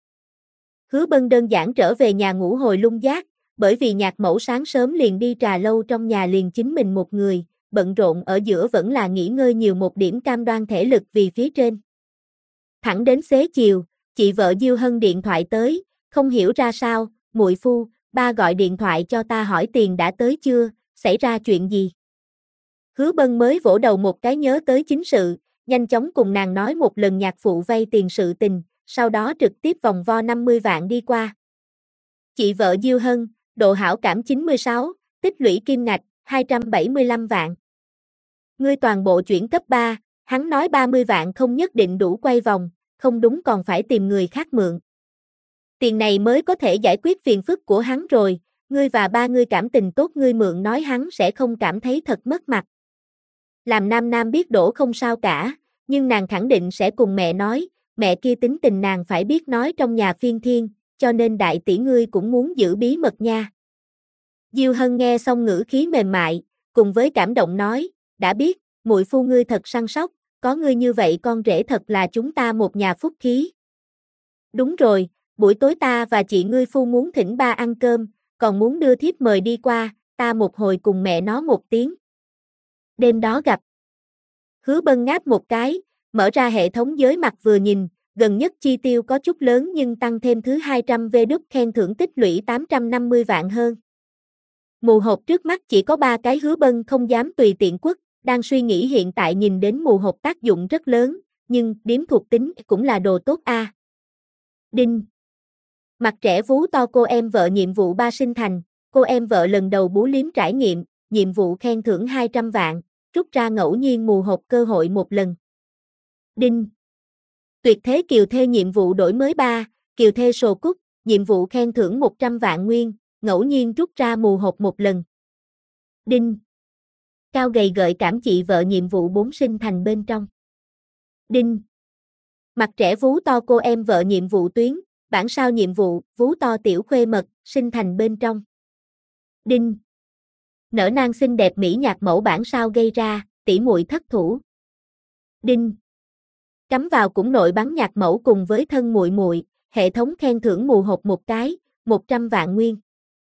Hứa Bân đơn giản trở về nhà ngủ hồi lung giác, bởi vì nhạc mẫu sáng sớm liền đi trà lâu trong nhà liền chính mình một người, bận rộn ở giữa vẫn là nghỉ ngơi nhiều một điểm cam đoan thể lực vì phía trên. Thẳng đến xế chiều, chị vợ Diêu Hân điện thoại tới, không hiểu ra sao, muội phu, ba gọi điện thoại cho ta hỏi tiền đã tới chưa, xảy ra chuyện gì? Hứa Bân mới vỗ đầu một cái nhớ tới chính sự, nhanh chóng cùng nàng nói một lần nhạc phụ vay tiền sự tình, sau đó trực tiếp vòng vo 50 vạn đi qua. Chị vợ Diêu Hân, độ hảo cảm 96, tích lũy kim ngạch 275 vạn. Ngươi toàn bộ chuyển cấp 3, hắn nói 30 vạn không nhất định đủ quay vòng, không đúng còn phải tìm người khác mượn. Tiền này mới có thể giải quyết phiền phức của hắn rồi, ngươi và ba ngươi cảm tình tốt ngươi mượn nói hắn sẽ không cảm thấy thật mất mặt. Làm Nam Nam biết đổ không sao cả, nhưng nàng khẳng định sẽ cùng mẹ nói, mẹ kia tính tình nàng phải biết nói trong nhà phiên thiên, cho nên đại tỷ ngươi cũng muốn giữ bí mật nha. Diêu Hân nghe xong ngữ khí mềm mại, cùng với cảm động nói, đã biết, muội phu ngươi thật săn sóc, có ngươi như vậy con rể thật là chúng ta một nhà phúc khí. Đúng rồi, buổi tối ta và chị ngươi phu muốn thỉnh ba ăn cơm, còn muốn đưa thiếp mời đi qua, ta một hồi cùng mẹ nó một tiếng. Đêm đó gặp. Hứa Bân ngáp một cái, mở ra hệ thống giới mặt vừa nhìn, gần nhất chi tiêu có chút lớn nhưng tăng thêm thứ 200 V đúc khen thưởng tích lũy 850 vạn hơn. Mù hộp trước mắt chỉ có 3 cái Hứa Bân không dám tùy tiện quất, đang suy nghĩ hiện tại nhìn đến mù hộp tác dụng rất lớn, nhưng điếm thuộc tính cũng là đồ tốt a. Đinh. Mặt trẻ vú to cô em vợ nhiệm vụ 3 sinh thành, cô em vợ lần đầu bú liếm trải nghiệm, nhiệm vụ khen thưởng 200 vạn, rút ra ngẫu nhiên mù hộp cơ hội một lần. Đinh. Tuyệt thế Kiều Thê nhiệm vụ đổi mới 3, Kiều Thê sồ cúc, nhiệm vụ khen thưởng 100 vạn nguyên, ngẫu nhiên rút ra mù hộp một lần. Đinh. Cao gầy gợi cảm chị vợ nhiệm vụ 4 sinh thành bên trong. Đinh. Mặt trẻ vú to cô em vợ nhiệm vụ tuyến, bản sao nhiệm vụ, vú to tiểu khuê mật, sinh thành bên trong. Đinh. Nở nang xinh đẹp mỹ nhạc mẫu bản sao gây ra, tỉ muội thất thủ. Đinh. Cắm vào cũng nội bắn nhạc mẫu cùng với thân muội muội, hệ thống khen thưởng mù hộp một cái, 100 vạn nguyên.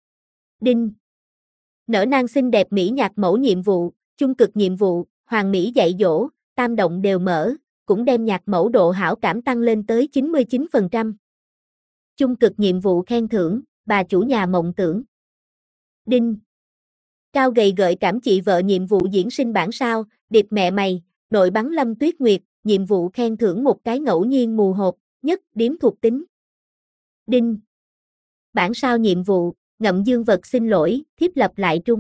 Đinh. Nở nang xinh đẹp mỹ nhạc mẫu nhiệm vụ, chung cực nhiệm vụ, hoàng mỹ dạy dỗ, tam động đều mở, cũng đem nhạc mẫu độ hảo cảm tăng lên tới 99%. Chung cực nhiệm vụ khen thưởng, bà chủ nhà mộng tưởng. Đinh. Cao gầy gợi cảm chị vợ nhiệm vụ diễn sinh bản sao, điệp mẹ mày, nội bắn Lâm Tuyết Nguyệt, nhiệm vụ khen thưởng một cái ngẫu nhiên mù hộp, nhất điếm thuộc tính. Đinh. Bản sao nhiệm vụ, ngậm dương vật xin lỗi, thiếp lập lại trung.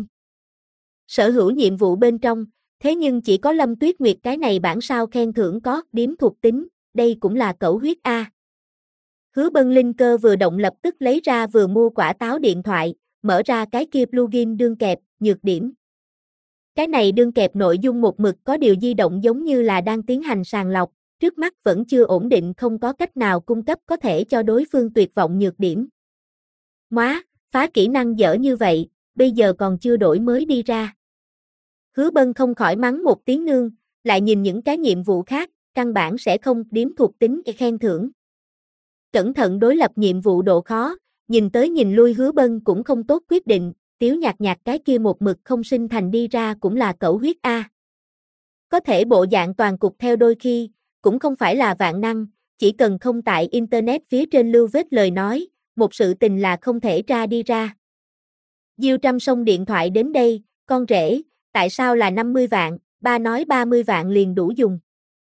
Sở hữu nhiệm vụ bên trong, thế nhưng chỉ có Lâm Tuyết Nguyệt cái này bản sao khen thưởng có điếm thuộc tính, đây cũng là cẩu huyết A. Hứa Bân linh cơ vừa động lập tức lấy ra vừa mua quả táo điện thoại, mở ra cái kia plugin đương kẹp, nhược điểm. Cái này đương kẹp nội dung một mực có điều di động giống như là đang tiến hành sàng lọc, trước mắt vẫn chưa ổn định không có cách nào cung cấp có thể cho đối phương tuyệt vọng nhược điểm. Móa, phá kỹ năng dở như vậy, bây giờ còn chưa đổi mới đi ra. Hứa Bân không khỏi mắng một tiếng nương, lại nhìn những cái nhiệm vụ khác, căn bản sẽ không điếm thuộc tính khen thưởng. Cẩn thận đối lập nhiệm vụ độ khó, nhìn tới nhìn lui Hứa Bân cũng không tốt quyết định, tiếu nhạt nhạt cái kia một mực không sinh thành đi ra cũng là cẩu huyết a. Có thể bộ dạng toàn cục theo đôi khi, cũng không phải là vạn năng, chỉ cần không tại internet phía trên lưu vết lời nói, một sự tình là không thể tra đi ra. Diêu Trâm xông điện thoại đến đây, con rể, tại sao là 50 vạn, ba nói 30 vạn liền đủ dùng.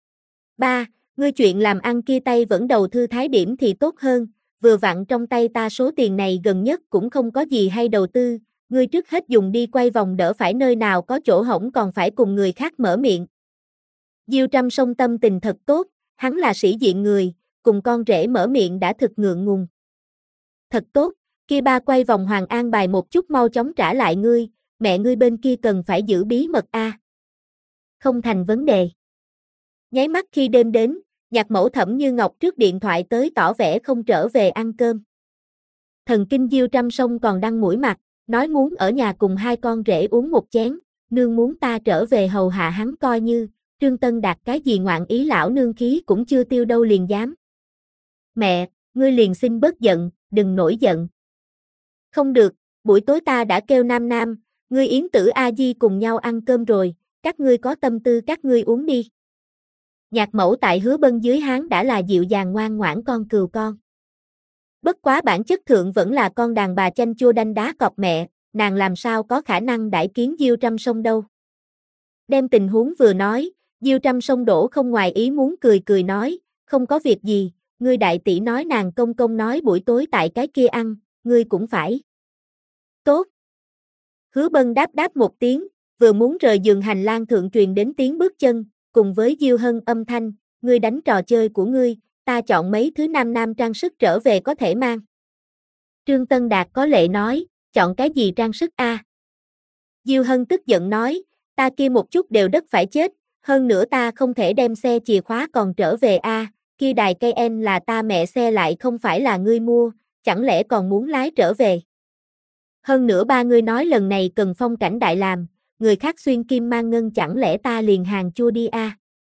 Ba, ngươi chuyện làm ăn kia tay vẫn đầu thư thái điểm thì tốt hơn, vừa vặn trong tay ta số tiền này gần nhất cũng không có gì hay đầu tư, ngươi trước hết dùng đi quay vòng đỡ phải nơi nào có chỗ hổng còn phải cùng người khác mở miệng. Diêu Trâm xông tâm tình thật tốt, hắn là sĩ diện người, cùng con rể mở miệng đã thực ngượng ngùng. Thật tốt, kia ba quay vòng Hoàng An bài một chút mau chóng trả lại ngươi, mẹ ngươi bên kia cần phải giữ bí mật a. Không thành vấn đề. Nháy mắt khi đêm đến, nhạc mẫu Thẩm Như Ngọc trước điện thoại tới tỏ vẻ không trở về ăn cơm. Thần kinh Diêu Trâm xông còn đăng mũi mặt, nói muốn ở nhà cùng hai con rể uống một chén, nương muốn ta trở về hầu hạ hắn coi như, Trương Tân Đạt cái gì ngoạn ý lão nương khí cũng chưa tiêu đâu liền dám. Mẹ, ngươi liền xin bớt giận, đừng nổi giận. Không được, buổi tối ta đã kêu Nam Nam, ngươi Yến Tử A Di cùng nhau ăn cơm rồi, các ngươi có tâm tư các ngươi uống đi. Nhạc mẫu tại Hứa Bân dưới háng đã là dịu dàng ngoan ngoãn con cừu con. Bất quá bản chất thượng vẫn là con đàn bà chanh chua đanh đá cọp mẹ, nàng làm sao có khả năng đãi kiến Diêu Trâm xông đâu. Đem tình huống vừa nói, Diêu Trâm xông đổ không ngoài ý muốn cười cười nói, không có việc gì, ngươi đại tỷ nói nàng công công nói buổi tối tại cái kia ăn, ngươi cũng phải. Tốt. Hứa Bân đáp một tiếng, vừa muốn rời giường hành lang thượng truyền đến tiếng bước chân, cùng với Diêu Hân âm thanh, ngươi đánh trò chơi của ngươi, ta chọn mấy thứ nam nam trang sức trở về có thể mang. Trương Tân Đạt có lệ nói, chọn cái gì trang sức a? Diêu Hân tức giận nói, ta kia một chút đều đất phải chết, hơn nữa ta không thể đem xe chìa khóa còn trở về a, kia đài cây en là ta mẹ xe lại không phải là ngươi mua, chẳng lẽ còn muốn lái trở về. Hơn nữa ba ngươi nói lần này cần phong cảnh đại làm, người khác xuyên kim mang ngân chẳng lẽ ta liền hàng chua đi a.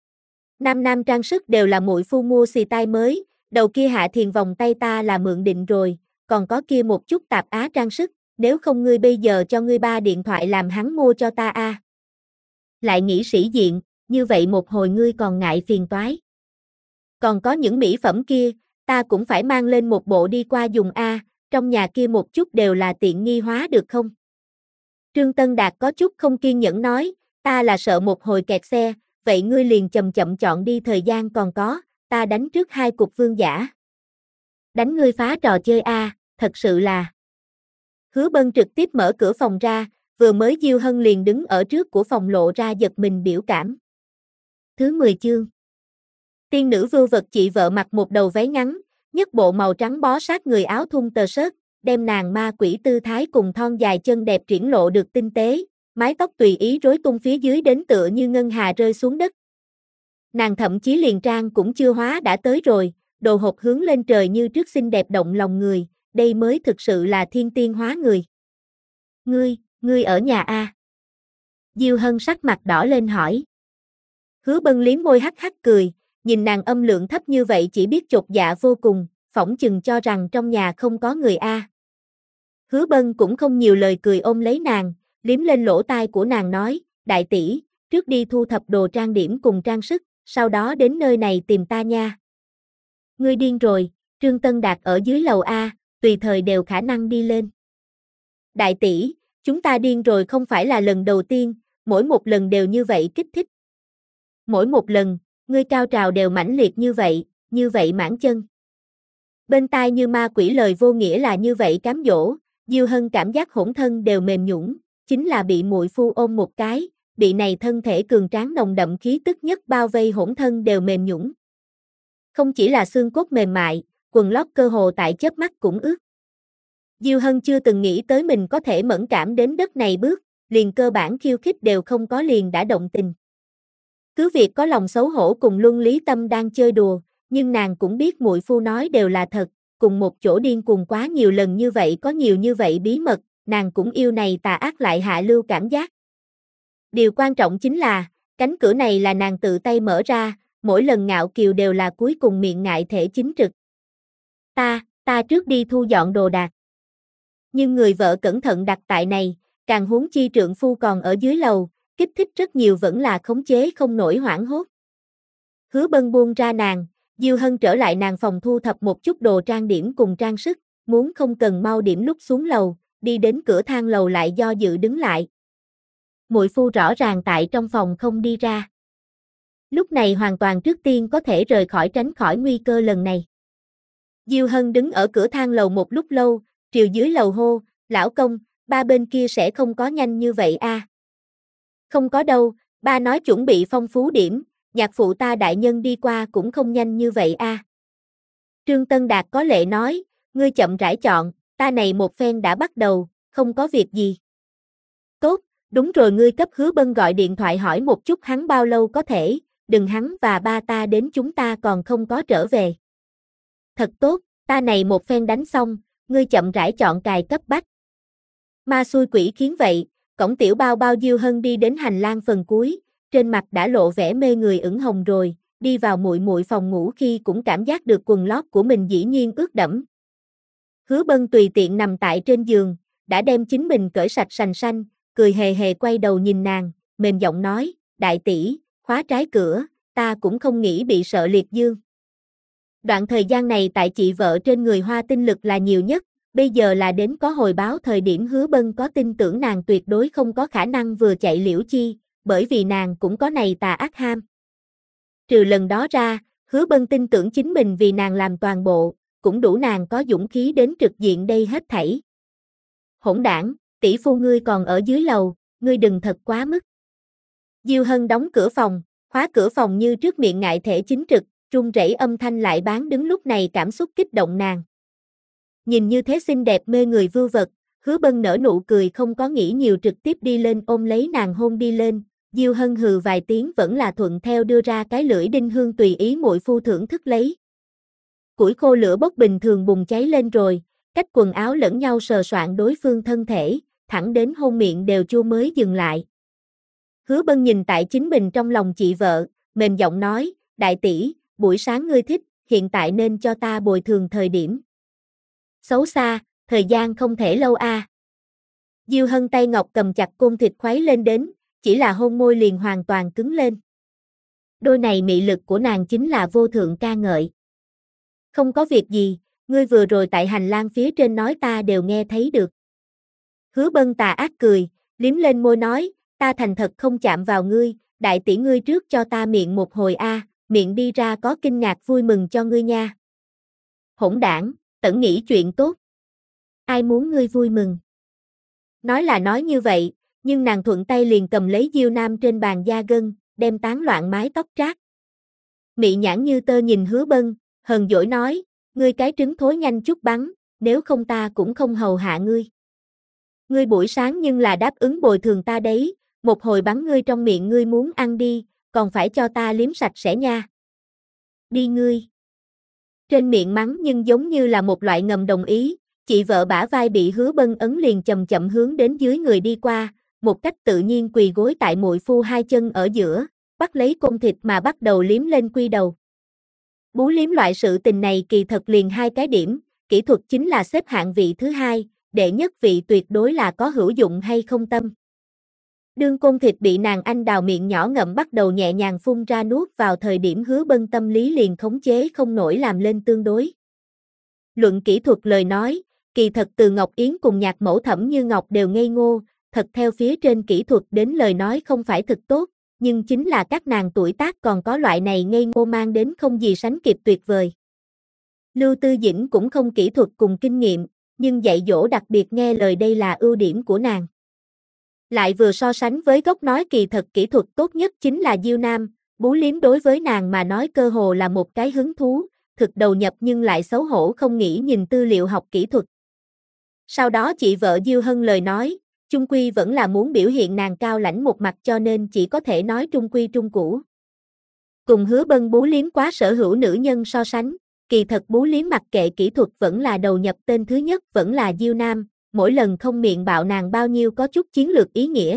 Nam nam trang sức đều là muội phu mua xì tai mới, đầu kia hạ thiền vòng tay ta là mượn định rồi, còn có kia một chút tạp á trang sức, nếu không ngươi bây giờ cho ngươi ba điện thoại làm hắn mua cho ta a. Lại nghĩ sĩ diện, như vậy một hồi ngươi còn ngại phiền toái. Còn có những mỹ phẩm kia, ta cũng phải mang lên một bộ đi qua dùng a, trong nhà kia một chút đều là tiện nghi hóa được không? Trương Tân Đạt có chút không kiên nhẫn nói, ta là sợ một hồi kẹt xe, vậy ngươi liền chậm chậm chọn đi thời gian còn có, ta đánh trước 2 cục vương giả. Đánh ngươi phá trò chơi a, thật sự là. Hứa Bân trực tiếp mở cửa phòng ra, vừa mới Diêu Hân liền đứng ở trước của phòng lộ ra giật mình biểu cảm. Thứ 10 chương. Tiên nữ vưu vật chị vợ mặc một đầu váy ngắn, nhất bộ màu trắng bó sát người áo thun tơ sớt, đem nàng ma quỷ tư thái cùng thon dài chân đẹp triển lộ được tinh tế, mái tóc tùy ý rối tung phía dưới đến tựa như ngân hà rơi xuống đất. Nàng thậm chí liền trang cũng chưa hóa đã tới rồi, đồ hộp hướng lên trời như trước xinh đẹp động lòng người, đây mới thực sự là thiên tiên hóa người. Ngươi ở nhà a? Diêu Hân sắc mặt đỏ lên hỏi. Hứa Bân liếm môi hắc hắc cười, nhìn nàng âm lượng thấp như vậy chỉ biết chột dạ vô cùng, phỏng chừng cho rằng trong nhà không có người a. Hứa Bân cũng không nhiều lời cười ôm lấy nàng, liếm lên lỗ tai của nàng nói, đại tỷ, trước đi thu thập đồ trang điểm cùng trang sức, sau đó đến nơi này tìm ta nha. Ngươi điên rồi, Trương Tân Đạt ở dưới lầu A, tùy thời đều khả năng đi lên. Đại tỷ, chúng ta điên rồi không phải là lần đầu tiên, mỗi một lần đều như vậy kích thích. Mỗi một lần, ngươi cao trào đều mãnh liệt như vậy mãn chân. Bên tai như ma quỷ lời vô nghĩa là như vậy cám dỗ, Diêu Hân cảm giác hỗn thân đều mềm nhũn, chính là bị muội phu ôm một cái, bị này thân thể cường tráng nồng đậm khí tức nhất bao vây hỗn thân đều mềm nhũn. Không chỉ là xương cốt mềm mại, quần lót cơ hồ tại chớp mắt cũng ướt. Diêu Hân chưa từng nghĩ tới mình có thể mẫn cảm đến đất này bước, liền cơ bản khiêu khích đều không có liền đã động tình. Cứ việc có lòng xấu hổ cùng Luân Lý Tâm đang chơi đùa, nhưng nàng cũng biết muội phu nói đều là thật, cùng một chỗ điên cuồng quá nhiều lần như vậy có nhiều như vậy bí mật, nàng cũng yêu này tà ác lại hạ lưu cảm giác. Điều quan trọng chính là, cánh cửa này là nàng tự tay mở ra, mỗi lần ngạo kiều đều là cuối cùng miệng ngại thể chính trực. Ta trước đi thu dọn đồ đạc. Nhưng người vợ cẩn thận đặt tại này, càng huống chi trượng phu còn ở dưới lầu, kích thích rất nhiều vẫn là khống chế không nổi hoảng hốt. Hứa Bân buông ra nàng, Diêu Hân trở lại nàng phòng thu thập một chút đồ trang điểm cùng trang sức, muốn không cần mau điểm lúc xuống lầu, đi đến cửa thang lầu lại do dự đứng lại. Muội phu rõ ràng tại trong phòng không đi ra. Lúc này hoàn toàn trước tiên có thể rời khỏi tránh khỏi nguy cơ lần này. Diêu Hân đứng ở cửa thang lầu một lúc lâu, triều dưới lầu hô, lão công, ba bên kia sẽ không có nhanh như vậy a? Không có đâu, ba nói chuẩn bị phong phú điểm, nhạc phụ ta đại nhân đi qua cũng không nhanh như vậy a. Trương Tân Đạt có lệ nói, ngươi chậm rãi chọn, ta này một phen đã bắt đầu, không có việc gì. Tốt, đúng rồi ngươi cấp Hứa Bân gọi điện thoại hỏi một chút hắn bao lâu có thể, đừng hắn và ba ta đến chúng ta còn không có trở về. Thật tốt, ta này một phen đánh xong, ngươi chậm rãi chọn cài cấp bách. Ma xui quỷ khiến vậy, cổng tiểu bao bao Diêu Hân đi đến hành lang phần cuối, trên mặt đã lộ vẻ mê người ửng hồng rồi, đi vào muội muội phòng ngủ khi cũng cảm giác được quần lót của mình dĩ nhiên ướt đẫm. Hứa Bân tùy tiện nằm tại trên giường, đã đem chính mình cởi sạch sành sanh, cười hề hề quay đầu nhìn nàng, mềm giọng nói, đại tỷ, khóa trái cửa, ta cũng không nghĩ bị sợ liệt dương. Đoạn thời gian này tại chị vợ trên người hoa tinh lực là nhiều nhất, bây giờ là đến có hồi báo thời điểm Hứa Bân có tin tưởng nàng tuyệt đối không có khả năng vừa chạy liễu chi, bởi vì nàng cũng có này tà ác ham. Trừ lần đó ra, Hứa Bân tin tưởng chính mình vì nàng làm toàn bộ, cũng đủ nàng có dũng khí đến trực diện đây hết thảy. Hỗn đảng, tỷ phu ngươi còn ở dưới lầu, ngươi đừng thật quá mức. Diêu Hân đóng cửa phòng, khóa cửa phòng như trước miệng ngại thể chính trực, run rẩy âm thanh lại bán đứng lúc này cảm xúc kích động nàng. Nhìn như thế xinh đẹp mê người vưu vật, Hứa Bân nở nụ cười không có nghĩ nhiều trực tiếp đi lên ôm lấy nàng hôn đi lên, Diêu Hân hừ vài tiếng vẫn là thuận theo đưa ra cái lưỡi đinh hương tùy ý muội phu thưởng thức lấy. Củi khô lửa bốc bình thường bùng cháy lên rồi, cách quần áo lẫn nhau sờ soạn đối phương thân thể, thẳng đến hôn miệng đều chua mới dừng lại. Hứa Bân nhìn tại chính mình trong lòng chị vợ, mềm giọng nói, đại tỷ, buổi sáng ngươi thích, hiện tại nên cho ta bồi thường thời điểm. Xấu xa, thời gian không thể lâu a. Diêu Hân tay ngọc cầm chặt côn thịt khuấy lên đến, chỉ là hôn môi liền hoàn toàn cứng lên. Đôi này mị lực của nàng chính là vô thượng ca ngợi. Không có việc gì, ngươi vừa rồi tại hành lang phía trên nói ta đều nghe thấy được. Hứa Bân tà ác cười, liếm lên môi nói, ta thành thật không chạm vào ngươi, đại tỷ ngươi trước cho ta miệng một hồi a, miệng đi ra có kinh ngạc vui mừng cho ngươi nha. Hỗn đảng, tẩn nghĩ chuyện tốt. Ai muốn ngươi vui mừng? Nói là nói như vậy, nhưng nàng thuận tay liền cầm lấy Diêu Nam trên bàn da gân, đem tán loạn mái tóc trát. Mị nhãn như tơ nhìn Hứa Bân, hờn dỗi nói, ngươi cái trứng thối nhanh chút bắn, nếu không ta cũng không hầu hạ ngươi. Ngươi buổi sáng nhưng là đáp ứng bồi thường ta đấy, một hồi bắn ngươi trong miệng ngươi muốn ăn đi, còn phải cho ta liếm sạch sẽ nha. Đi ngươi. Trên miệng mắng nhưng giống như là một loại ngầm đồng ý, chị vợ bả vai bị Hứa Bân ấn liền chậm chậm hướng đến dưới người đi qua, một cách tự nhiên quỳ gối tại muội phu hai chân ở giữa, bắt lấy côn thịt mà bắt đầu liếm lên quy đầu. Bú liếm loại sự tình này kỳ thật liền hai cái điểm, kỹ thuật chính là xếp hạng vị thứ hai, đệ nhất vị tuyệt đối là có hữu dụng hay không tâm. Đương côn thịt bị nàng anh đào miệng nhỏ ngậm bắt đầu nhẹ nhàng phun ra nuốt vào thời điểm Hứa Bân tâm lý liền khống chế không nổi làm lên tương đối. Luận kỹ thuật lời nói, kỳ thật từ Ngọc Yến cùng nhạc mẫu Thẩm Như Ngọc đều ngây ngô, thật theo phía trên kỹ thuật đến lời nói không phải thực tốt, nhưng chính là các nàng tuổi tác còn có loại này ngây ngô mang đến không gì sánh kịp tuyệt vời. Lưu Tư Dĩnh cũng không kỹ thuật cùng kinh nghiệm, nhưng dạy dỗ đặc biệt nghe lời đây là ưu điểm của nàng. Lại vừa so sánh với gốc nói kỳ thật kỹ thuật tốt nhất chính là Diêu Nam, bú liếm đối với nàng mà nói cơ hồ là một cái hứng thú, thực đầu nhập nhưng lại xấu hổ không nghĩ nhìn tư liệu học kỹ thuật. Sau đó chị vợ Diêu Hân lời nói, chung quy vẫn là muốn biểu hiện nàng cao lãnh một mặt cho nên chỉ có thể nói trung quy trung cũ. Cùng Hứa Bân bú liếm quá sở hữu nữ nhân so sánh, kỳ thật bú liếm mặc kệ kỹ thuật vẫn là đầu nhập tên thứ nhất vẫn là Diêu Nam, mỗi lần không miệng bạo nàng bao nhiêu có chút chiến lược ý nghĩa.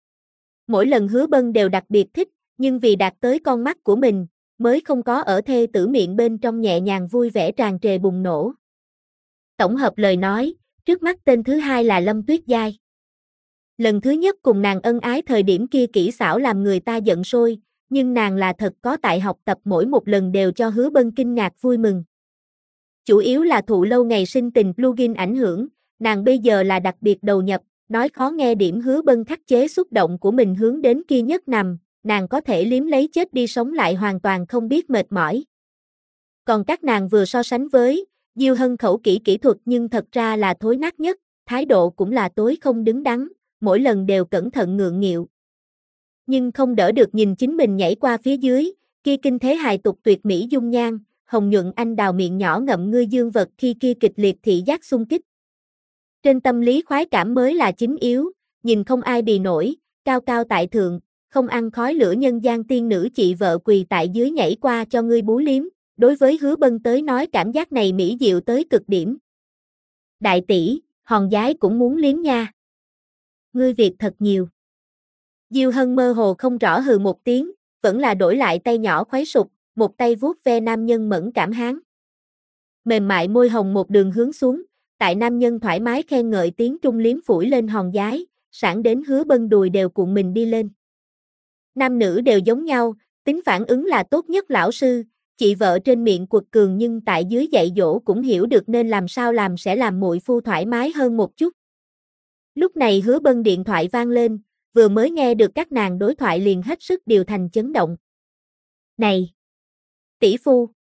Mỗi lần Hứa Bân đều đặc biệt thích, nhưng vì đạt tới con mắt của mình, mới không có ở thê tử miệng bên trong nhẹ nhàng vui vẻ tràn trề bùng nổ. Tổng hợp lời nói, Trước mắt tên thứ hai là Lâm Tuyết Giai. Lần thứ nhất cùng nàng ân ái thời điểm kia kỹ xảo làm người ta giận sôi, nhưng nàng là thật có tại học tập, mỗi một lần đều cho Hứa Bân kinh ngạc vui mừng. Chủ yếu là thụ lâu ngày sinh tình plugin ảnh hưởng, nàng bây giờ là đặc biệt đầu nhập, nói khó nghe điểm Hứa Bân khắc chế xúc động của mình hướng đến kia nhất nằm, nàng có thể liếm lấy chết đi sống lại hoàn toàn không biết mệt mỏi. Còn các nàng vừa so sánh với Diêu Hân khẩu kỹ thuật nhưng thật ra là thối nát nhất, thái độ cũng là tối không đứng đắn, mỗi lần đều cẩn thận ngượng nghịu. Nhưng không đỡ được nhìn chính mình nhảy qua phía dưới, kia kinh thế hài tục tuyệt mỹ dung nhan, hồng nhuận anh đào miệng nhỏ ngậm ngươi dương vật khi kia kịch liệt thị giác xung kích. Trên tâm lý khoái cảm mới là chính yếu, nhìn không ai bì nổi, cao cao tại thượng, không ăn khói lửa nhân gian tiên nữ chị vợ quỳ tại dưới nhảy qua cho ngươi bú liếm, đối với Hứa Bân tới nói cảm giác này mỹ diệu tới cực điểm. Đại tỷ, hòn giái cũng muốn liếm nha. Ngươi việc thật nhiều. Diêu Hân mơ hồ không rõ hừ một tiếng, vẫn là đổi lại tay nhỏ khuấy sụp, một tay vuốt ve nam nhân mẫn cảm háng. Mềm mại môi hồng một đường hướng xuống, tại nam nhân thoải mái khen ngợi tiếng trung liếm phủi lên hòn giái, sảng đến Hứa Bân đùi đều cuộn mình đi lên. Nam nữ đều giống nhau, tính phản ứng là tốt nhất lão sư, chị vợ trên miệng quật cường nhưng tại dưới dạy dỗ cũng hiểu được nên làm sao làm sẽ làm muội phu thoải mái hơn một chút. Lúc này Hứa Bân điện thoại vang lên, vừa mới nghe được các nàng đối thoại liền hết sức điều thành chấn động. Này! Tỷ phu!